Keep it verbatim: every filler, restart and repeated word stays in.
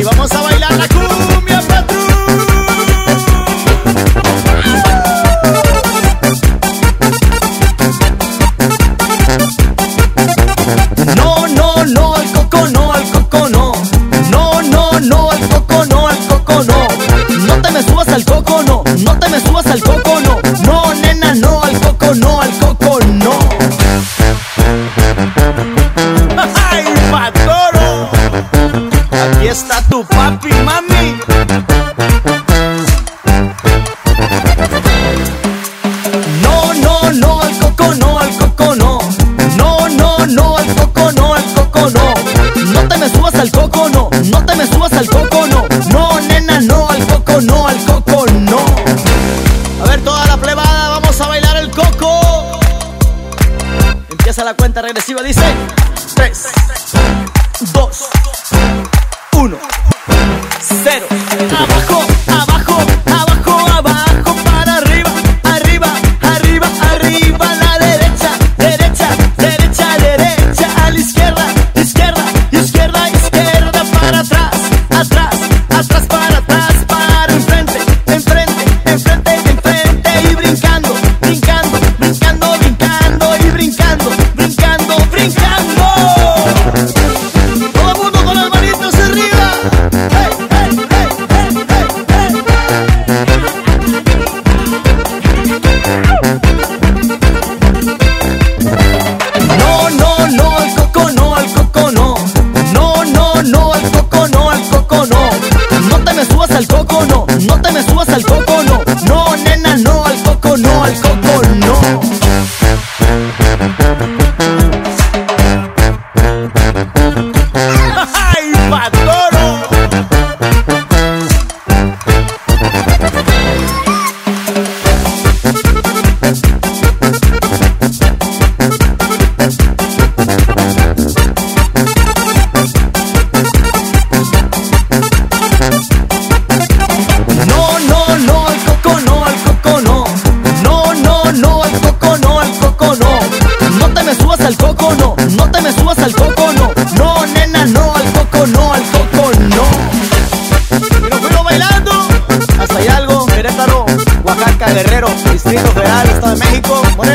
Y vamos a bailar la cumbia, patrón. No, no, no, al coco no, al coco no. No, no, no, al coco no, al coco no. No te me subas al coco no, no te me subas al coco no. No, nena, no, al coco no, al coco no. ¡Ay, patoro! Aquí está tu papi, mami. No, no, no, al coco no, al coco no. No, no, no, al coco no, al coco no. No te me subas al coco no, no te me subas al coco no. No, nena, no, al coco no, al coco no. A ver, toda la plebada, vamos a bailar el coco. Empieza la cuenta regresiva, dice tres, dos, uno, cero. Abajo, abajo, abajo, abajo, para arriba, arriba, arriba, arriba, a la derecha, derecha, derecha, derecha, a la izquierda, izquierda, izquierda, izquierda, para atrás, atrás, atrás, para atrás, para enfrente, enfrente, enfrente, enfrente, y brincando, brincando, brincando, brincando, y brincando, brincando, brincando. Todo el mundo con las manitos arriba. Hey, hey, hey, hey, hey, hey. No, no, no, al coco no, al coco no. No, no, no, al coco no, al coco no. No te me subas al coco no, no te me subas al coco no. No, nena, no, al coco no, al coco no. ¡Ay, patoro! No, no, no, al coco no, al coco no. No, no, no, al coco no, al coco no. No te me subas al coco no, no te me subas al coco no. No, nena, no, al coco no, al coco no. Y nos fuimos bailando hasta Hidalgo, Querétaro, Oaxaca, Guerrero, Distrito Federal, Estado de México, Morelos.